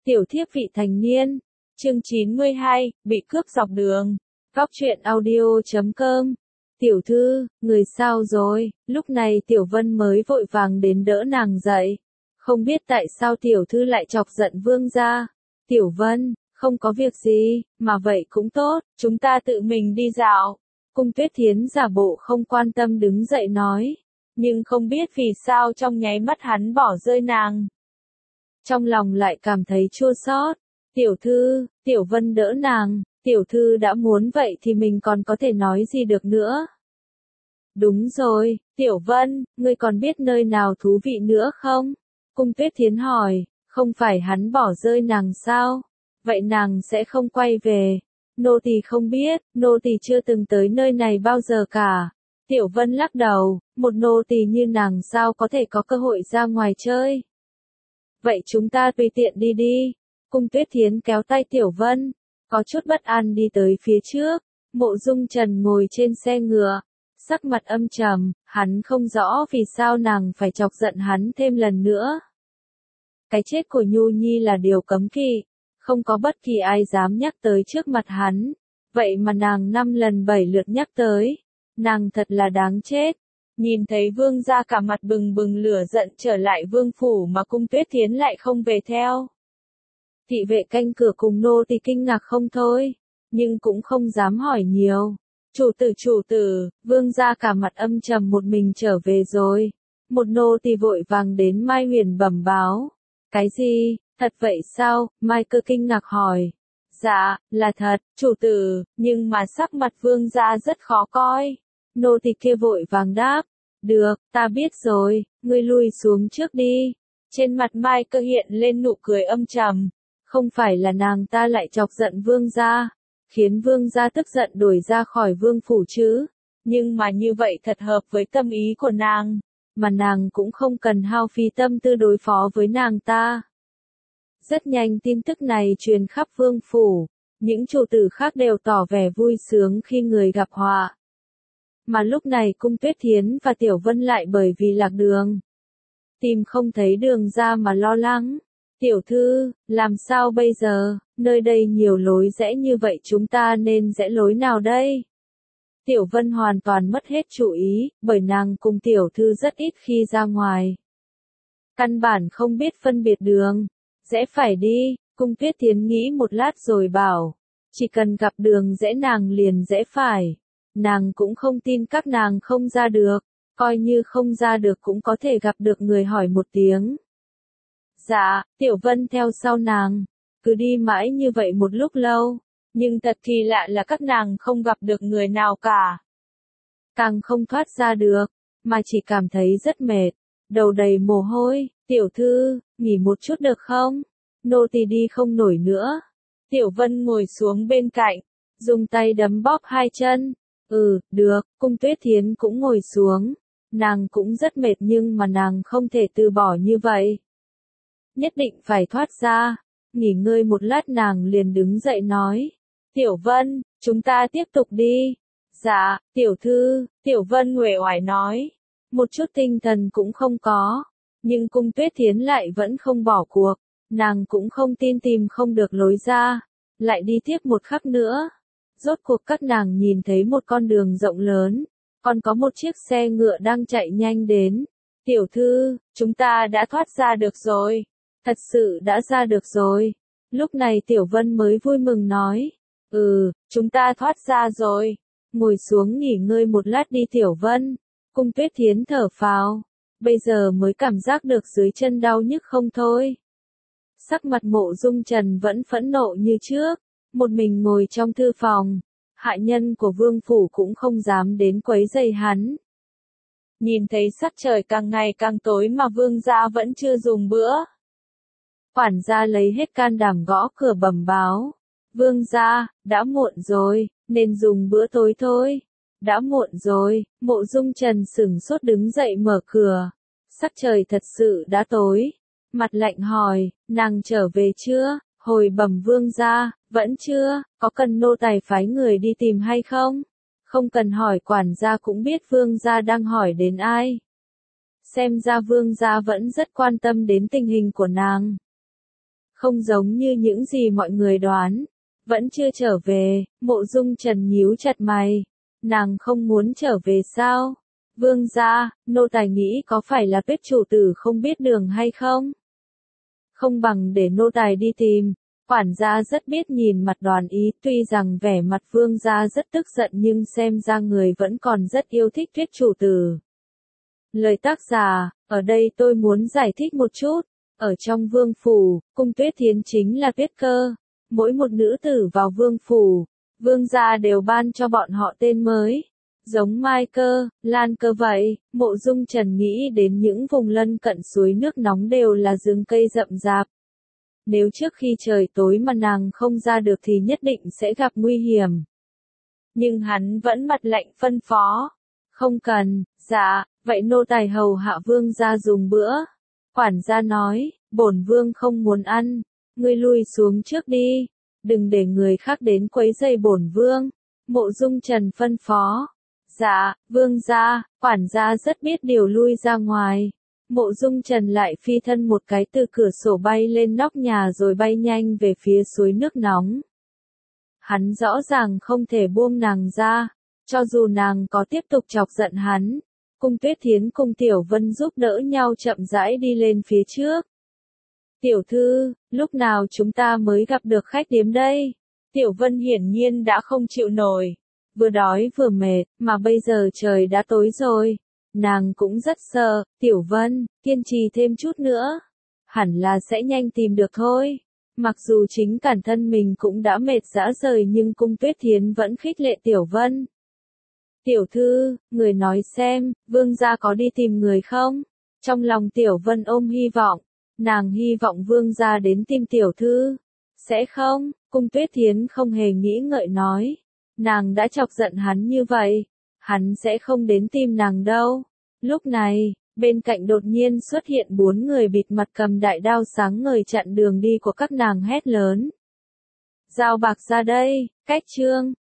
Tiểu thiếp vị thành niên. Chương 92, bị cướp dọc đường. Góc truyện audio.com. Tiểu thư, người sao rồi? Lúc này Tiểu Vân mới vội vàng đến đỡ nàng dậy. Không biết tại sao tiểu thư lại chọc giận vương gia. Tiểu Vân, không có việc gì, mà vậy cũng tốt, chúng ta tự mình đi dạo. Cung Tuyết Thiến giả bộ không quan tâm đứng dậy nói. Nhưng không biết vì sao trong nháy mắt hắn bỏ rơi nàng. Trong lòng lại cảm thấy chua xót. Tiểu thư, Tiểu Vân đỡ nàng, tiểu thư đã muốn vậy thì mình còn có thể nói gì được nữa. Đúng rồi, Tiểu Vân, ngươi còn biết nơi nào thú vị nữa không? Cung Tuyết Thiến hỏi, không phải hắn bỏ rơi nàng sao? Vậy nàng sẽ không quay về. Nô tỳ không biết, nô tỳ chưa từng tới nơi này bao giờ cả. Tiểu Vân lắc đầu, một nô tỳ như nàng sao có thể có cơ hội ra ngoài chơi. Vậy chúng ta tùy tiện đi đi. Cung Tuyết Thiến kéo tay Tiểu Vân, có chút bất an đi tới phía trước. Mộ Dung Trần ngồi trên xe ngựa, sắc mặt âm trầm, hắn không rõ vì sao nàng phải chọc giận hắn thêm lần nữa. Cái chết của Nhu Nhi là điều cấm kỵ, không có bất kỳ ai dám nhắc tới trước mặt hắn, vậy mà nàng 5 lần 7 lượt nhắc tới, nàng thật là đáng chết. Nhìn thấy vương gia cả mặt bừng bừng lửa giận trở lại vương phủ mà Cung Tuyết Thiến lại không về theo. Thị vệ canh cửa cùng nô tỳ kinh ngạc không thôi, nhưng cũng không dám hỏi nhiều. Chủ tử, vương gia cả mặt âm trầm một mình trở về rồi. Một nô tỳ vội vàng đến Mai Huyền bẩm báo. Cái gì, thật vậy sao? Mai Cơ kinh ngạc hỏi. Dạ, là thật, chủ tử, nhưng mà sắc mặt vương gia rất khó coi. Nô tỳ kia vội vàng đáp. Được, ta biết rồi, ngươi lui xuống trước đi. Trên mặt Mai Cơ hiện lên nụ cười âm trầm. Không phải là nàng ta lại chọc giận vương gia, khiến vương gia tức giận đuổi ra khỏi vương phủ chứ. Nhưng mà như vậy thật hợp với tâm ý của nàng, mà nàng cũng không cần hao phí tâm tư đối phó với nàng ta. Rất nhanh tin tức này truyền khắp vương phủ, những chủ tử khác đều tỏ vẻ vui sướng khi người gặp họa. Mà lúc này Cung Tuyết Thiến và Tiểu Vân lại bởi vì lạc đường, tìm không thấy đường ra mà lo lắng. Tiểu thư, làm sao bây giờ, nơi đây nhiều lối rẽ như vậy chúng ta nên rẽ lối nào đây? Tiểu Vân hoàn toàn mất hết chủ ý, bởi nàng cùng tiểu thư rất ít khi ra ngoài. Căn bản không biết phân biệt đường, rẽ phải đi, Cung Tuyết Thiến nghĩ một lát rồi bảo, chỉ cần gặp đường rẽ nàng liền rẽ phải. Nàng cũng không tin các nàng không ra được, coi như không ra được cũng có thể gặp được người hỏi một tiếng. Dạ, Tiểu Vân theo sau nàng, cứ đi mãi như vậy một lúc lâu, nhưng thật kỳ lạ là các nàng không gặp được người nào cả. Càng không thoát ra được, mà chỉ cảm thấy rất mệt, đầu đầy mồ hôi. Tiểu thư, nghỉ một chút được không? Nô tỳ đi không nổi nữa. Tiểu Vân ngồi xuống bên cạnh, dùng tay đấm bóp hai chân. Được, Cung Tuyết Thiến cũng ngồi xuống. Nàng cũng rất mệt nhưng mà nàng không thể từ bỏ như vậy. Nhất định phải thoát ra. Nghỉ ngơi một lát nàng liền đứng dậy nói. Tiểu Vân, chúng ta tiếp tục đi. Dạ, tiểu thư, Tiểu Vân uể oải nói. Một chút tinh thần cũng không có. Nhưng Cung Tuyết Thiến lại vẫn không bỏ cuộc. Nàng cũng không tin tìm không được lối ra. Lại đi tiếp một khắc nữa. Rốt cuộc các nàng nhìn thấy một con đường rộng lớn. Còn có một chiếc xe ngựa đang chạy nhanh đến. Tiểu thư, chúng ta đã thoát ra được rồi. Thật sự đã ra được rồi. Lúc này Tiểu Vân mới vui mừng nói. Chúng ta thoát ra rồi. Ngồi xuống nghỉ ngơi một lát đi Tiểu Vân. Cung Tuyết Thiến thở phào. Bây giờ mới cảm giác được dưới chân đau nhức không thôi. Sắc mặt Mộ Dung Trần vẫn phẫn nộ như trước. Một mình ngồi trong thư phòng. Hạ nhân của vương phủ cũng không dám đến quấy rầy hắn. Nhìn thấy sắc trời càng ngày càng tối mà vương gia vẫn chưa dùng bữa. Quản gia lấy hết can đảm gõ cửa bẩm báo. Vương gia, đã muộn rồi, nên dùng bữa tối thôi. Đã muộn rồi, Mộ Dung Trần sửng sốt đứng dậy mở cửa. Sắc trời thật sự đã tối. Mặt lạnh hỏi, nàng trở về chưa? Hồi bẩm vương gia, vẫn chưa, có cần nô tài phái người đi tìm hay không? Không cần hỏi quản gia cũng biết vương gia đang hỏi đến ai. Xem ra vương gia vẫn rất quan tâm đến tình hình của nàng. không giống như những gì mọi người đoán. Vẫn chưa trở về, Mộ Dung Trần nhíu chặt mày. Nàng không muốn trở về sao? Vương gia, nô tài nghĩ có phải là Tuyết chủ tử không biết đường hay không? Không bằng để nô tài đi tìm. Quản gia rất biết nhìn mặt Đoàn Ý, tuy rằng vẻ mặt vương gia rất tức giận nhưng xem ra người vẫn còn rất yêu thích Tuyết chủ tử. Lời tác giả, ở đây tôi muốn giải thích một chút. Ở trong vương phủ, cung Tuyết Thiến chính là Tuyết Cơ. Mỗi một nữ tử vào vương phủ, vương gia đều ban cho bọn họ tên mới. Giống Mai Cơ, Lan Cơ vậy, Mộ Dung Trần nghĩ đến những vùng lân cận suối nước nóng đều là rừng cây rậm rạp. Nếu trước khi trời tối mà nàng không ra được thì nhất định sẽ gặp nguy hiểm. Nhưng hắn vẫn mặt lạnh phân phó. Không cần, dạ, vậy nô tài hầu hạ vương gia dùng bữa. Quản gia nói, bổn vương không muốn ăn, ngươi lui xuống trước đi, đừng để người khác đến quấy rầy bổn vương. Mộ Dung Trần phân phó. Dạ, vương gia, quản gia rất biết điều lui ra ngoài. Mộ Dung Trần lại phi thân một cái từ cửa sổ bay lên nóc nhà rồi bay nhanh về phía suối nước nóng. Hắn rõ ràng không thể buông nàng ra, cho dù nàng có tiếp tục chọc giận hắn. Cung Tuyết Thiến cùng Tiểu Vân giúp đỡ nhau chậm rãi đi lên phía trước. Tiểu thư, lúc nào chúng ta mới gặp được khách điếm đây? Tiểu Vân hiển nhiên đã không chịu nổi. Vừa đói vừa mệt, mà bây giờ trời đã tối rồi. Nàng cũng rất sợ. Tiểu Vân, kiên trì thêm chút nữa. Hẳn là sẽ nhanh tìm được thôi. Mặc dù chính bản thân mình cũng đã mệt rã rời nhưng Cung Tuyết Thiến vẫn khích lệ Tiểu Vân. Tiểu thư, người nói xem, vương gia có đi tìm người không? Trong lòng Tiểu Vân ôm hy vọng. Nàng hy vọng vương gia đến tìm tiểu thư. Sẽ không? Cung Tuyết Thiến không hề nghĩ ngợi nói. Nàng đã chọc giận hắn như vậy. Hắn sẽ không đến tìm nàng đâu. Lúc này, bên cạnh đột nhiên xuất hiện 4 người bịt mặt cầm đại đao sáng ngời chặn đường đi của các nàng hét lớn. Giao bạc ra đây, cách trương.